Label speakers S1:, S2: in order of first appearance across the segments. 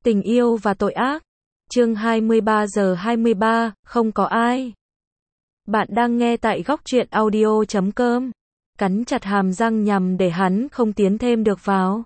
S1: Tình yêu và tội ác. Chương 23 giờ 23, không có ai. Bạn đang nghe tại góc truyện audio.com. Cắn chặt hàm răng nhằm để hắn không tiến thêm được vào.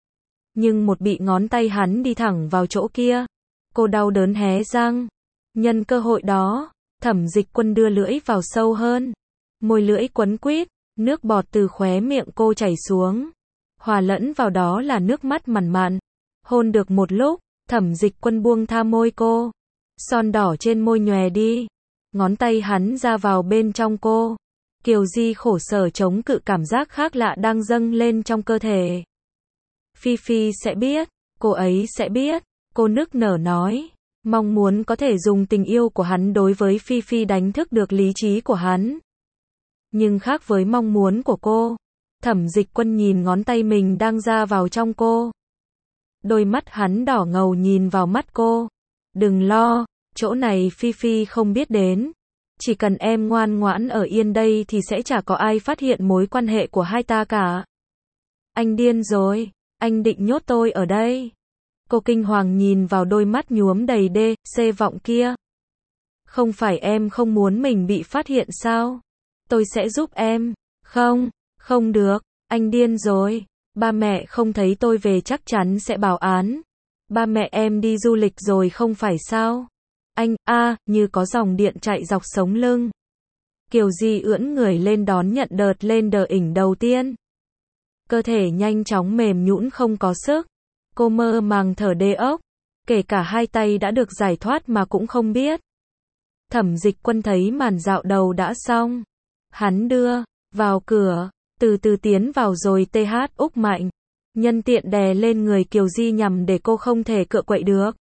S1: Nhưng một bị ngón tay hắn đi thẳng vào chỗ kia. Cô đau đớn hé răng. Nhân cơ hội đó, Thẩm Dịch Quân đưa lưỡi vào sâu hơn. Môi lưỡi quấn quýt, nước bọt từ khóe miệng cô chảy xuống. Hòa lẫn vào đó là nước mắt mằn mặn. Hôn được một lúc, Thẩm Dịch Quân buông tha môi cô. Son đỏ trên môi nhòe đi. Ngón tay hắn ra vào bên trong cô. Kiều Di khổ sở chống cự cảm giác khác lạ đang dâng lên trong cơ thể. Phi Phi sẽ biết, cô ấy sẽ biết, cô nức nở nói. Mong muốn có thể dùng tình yêu của hắn đối với Phi Phi đánh thức được lý trí của hắn. Nhưng khác với mong muốn của cô, Thẩm Dịch Quân nhìn ngón tay mình đang ra vào trong cô. Đôi mắt hắn đỏ ngầu nhìn vào mắt cô. Đừng lo, chỗ này Phi Phi không biết đến. Chỉ cần em ngoan ngoãn ở yên đây thì sẽ chả có ai phát hiện mối quan hệ của hai ta cả. Anh điên rồi, anh định nhốt tôi ở đây. Cô kinh hoàng nhìn vào đôi mắt nhuốm đầy C vọng kia. Không phải em không muốn mình bị phát hiện sao? Tôi sẽ giúp em. Không, không được, anh điên rồi. Ba mẹ không thấy tôi về chắc chắn sẽ báo án. Ba mẹ em đi du lịch rồi không phải sao? Anh, như có dòng điện chạy dọc sống lưng. Kiều Di ưỡn người lên đón nhận đợt lên đờ ỉnh đầu tiên. Cơ thể nhanh chóng mềm nhũn không có sức. Cô mơ màng thở đê ốc. Kể cả hai tay đã được giải thoát mà cũng không biết. Thẩm Dịch Quân thấy màn dạo đầu đã xong. Hắn đưa vào cửa, từ từ tiến vào rồi úc mạnh. Nhân tiện đè lên người Kiều Di nhằm để cô không thể cựa quậy được.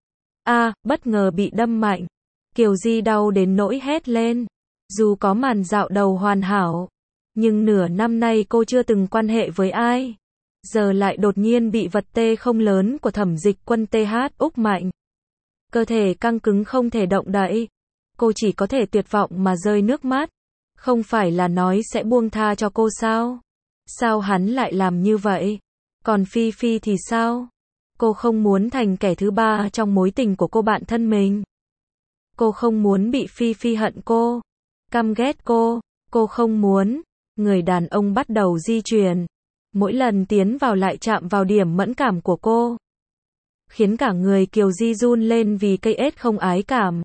S1: Bất ngờ bị đâm mạnh. Kiều Di đau đến nỗi hét lên. Dù có màn dạo đầu hoàn hảo, nhưng nửa năm nay cô chưa từng quan hệ với ai. Giờ lại đột nhiên bị vật không lớn của Thẩm Dịch Quân úc mạnh. Cơ thể căng cứng không thể động đậy. Cô chỉ có thể tuyệt vọng mà rơi nước mắt. Không phải là nói sẽ buông tha cho cô sao? Sao hắn lại làm như vậy? Còn Phi Phi thì sao? Cô không muốn thành kẻ thứ ba trong mối tình của cô bạn thân mình. Cô không muốn bị Phi Phi hận cô, căm ghét cô không muốn. Người đàn ông bắt đầu di chuyển. Mỗi lần tiến vào lại chạm vào điểm mẫn cảm của cô. Khiến cả người Kiều Di run lên vì cây ết không ái cảm.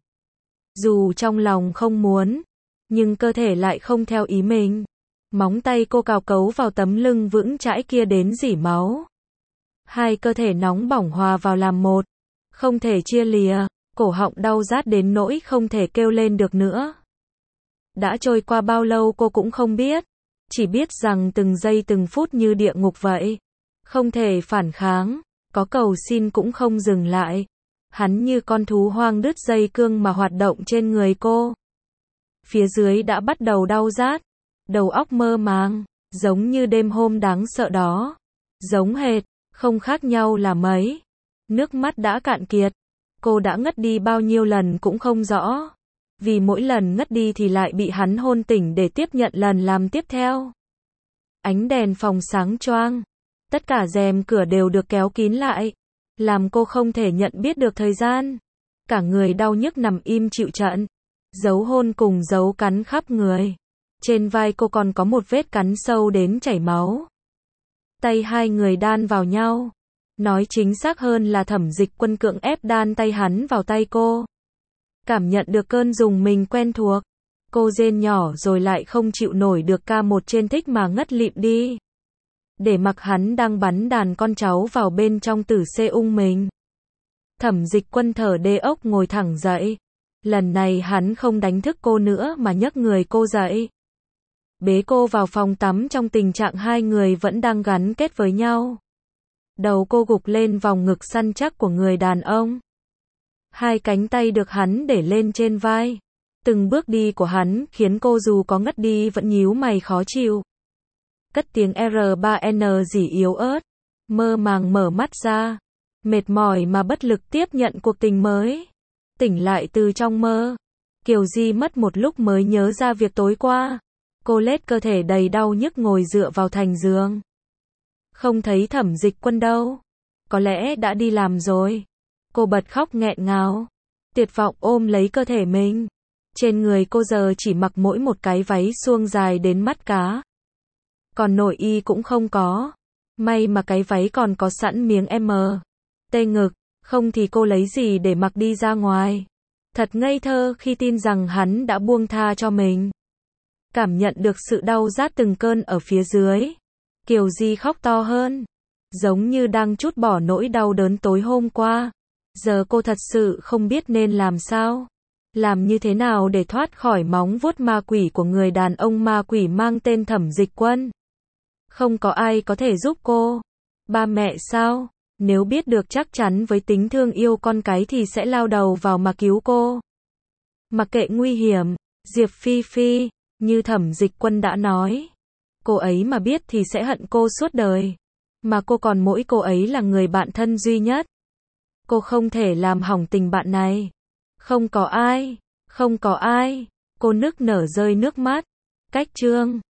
S1: Dù trong lòng không muốn, nhưng cơ thể lại không theo ý mình. Móng tay cô cào cấu vào tấm lưng vững chãi kia đến rỉ máu. Hai cơ thể nóng bỏng hòa vào làm một. Không thể chia lìa, cổ họng đau rát đến nỗi không thể kêu lên được nữa. Đã trôi qua bao lâu cô cũng không biết. Chỉ biết rằng từng giây từng phút như địa ngục vậy. Không thể phản kháng, có cầu xin cũng không dừng lại. Hắn như con thú hoang đứt dây cương mà hoạt động trên người cô. Phía dưới đã bắt đầu đau rát. Đầu óc mơ màng, giống như đêm hôm đáng sợ đó. Giống hệt, không khác nhau là mấy. Nước mắt đã cạn kiệt. Cô đã ngất đi bao nhiêu lần cũng không rõ. Vì mỗi lần ngất đi thì lại bị hắn hôn tỉnh để tiếp nhận lần làm tiếp theo. Ánh đèn phòng sáng choang. Tất cả rèm cửa đều được kéo kín lại. Làm cô không thể nhận biết được thời gian. Cả người đau nhức nằm im chịu trận. Dấu hôn cùng dấu cắn khắp người. Trên vai cô còn có một vết cắn sâu đến chảy máu. Tay hai người đan vào nhau. Nói chính xác hơn là Thẩm Dịch Quân cưỡng ép đan tay hắn vào tay cô. Cảm nhận được cơn rùng mình quen thuộc. Cô rên nhỏ rồi lại không chịu nổi được ca một trên thích mà ngất lịm đi. Để mặc hắn đang bắn đàn con cháu vào bên trong tử ung mình. Thẩm Dịch Quân thở đê ốc ngồi thẳng dậy. Lần này hắn không đánh thức cô nữa mà nhấc người cô dậy. Bế cô vào phòng tắm trong tình trạng hai người vẫn đang gắn kết với nhau. Đầu cô gục lên vòng ngực săn chắc của người đàn ông. Hai cánh tay được hắn để lên trên vai. Từng bước đi của hắn khiến cô dù có ngất đi vẫn nhíu mày khó chịu. Cất tiếng R3N rỉ yếu ớt. Mơ màng mở mắt ra. Mệt mỏi mà bất lực tiếp nhận cuộc tình mới. Tỉnh lại từ trong mơ. Kiều Di mất một lúc mới nhớ ra việc tối qua. Cô lết cơ thể đầy đau nhức ngồi dựa vào thành giường. Không thấy Thẩm Dịch Quân đâu. Có lẽ đã đi làm rồi. Cô bật khóc nghẹn ngào, tuyệt vọng ôm lấy cơ thể mình. Trên người cô giờ chỉ mặc mỗi một cái váy suông dài đến mắt cá. Còn nội y cũng không có. May mà cái váy còn có sẵn miếng M. T ngực, không thì cô lấy gì để mặc đi ra ngoài. Thật ngây thơ khi tin rằng hắn đã buông tha cho mình. Cảm nhận được sự đau rát từng cơn ở phía dưới. Kiều Di khóc to hơn, giống như đang trút bỏ nỗi đau đớn tối hôm qua. Giờ cô thật sự không biết nên làm sao. Làm như thế nào để thoát khỏi móng vuốt ma quỷ của người đàn ông ma quỷ mang tên Thẩm Dịch Quân. Không có ai có thể giúp cô. Ba mẹ sao? Nếu biết được chắc chắn với tính thương yêu con cái thì sẽ lao đầu vào mà cứu cô. Mặc kệ nguy hiểm, Diệp Phi Phi, như Thẩm Dịch Quân đã nói. Cô ấy mà biết thì sẽ hận cô suốt đời. Mà cô còn mỗi cô ấy là người bạn thân duy nhất. Cô không thể làm hỏng tình bạn này. Không có ai, không có ai. Cô nức nở rơi nước mắt. Cách chương